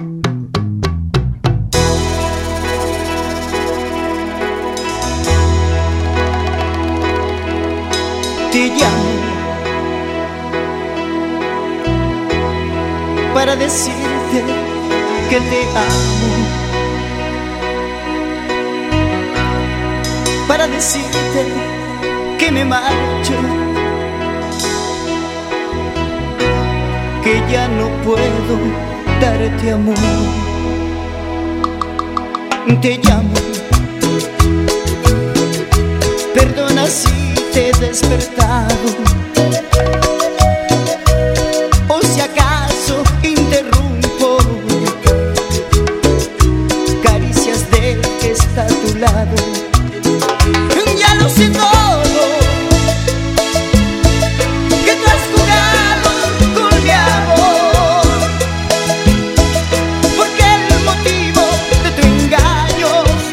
Te llamo para decirte que te amo, para decirte que me marcho, que ya no puedo darte amor. Te llamo, perdona si te he despertado, o si acaso interrumpo caricias del que está a tu lado. Ya lo sé todo, que tú has jugado con mi amor, porque el motivo de tu engaño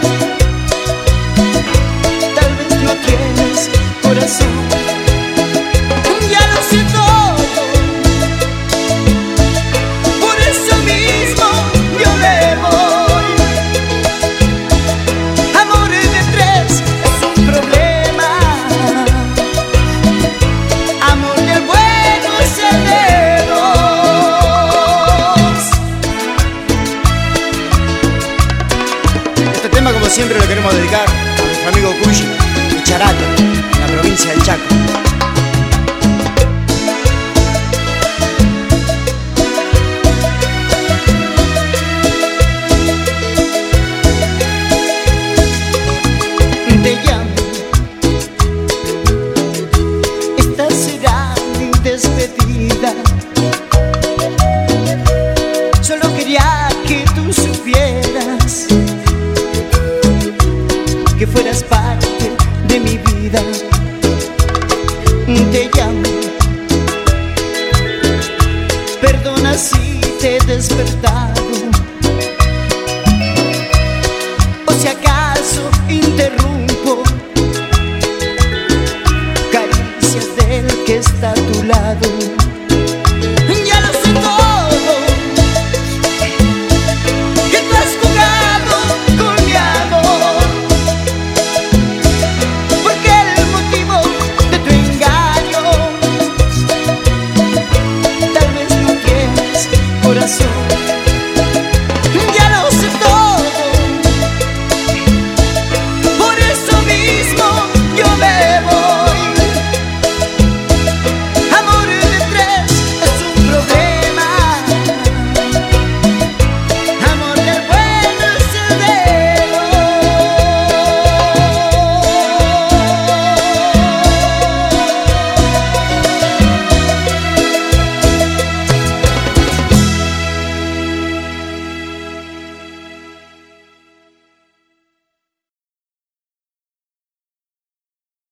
tal vez no tienes corazón. Ya lo sé todo, por eso mismo yo me voy. Amor de tres es un problema, amor del bueno es el de dos. Este tema, como siempre, lo queremos dedicar a nuestro amigo Cuyi de Charato, en la provincia del Chaco. Te llamo, esta será mi despedida. Solo quería que tú supieras que fueras parte de mi vida. Te llamo, perdona si te he despertado, o si acaso interrumpo caricias del que está a tu lado.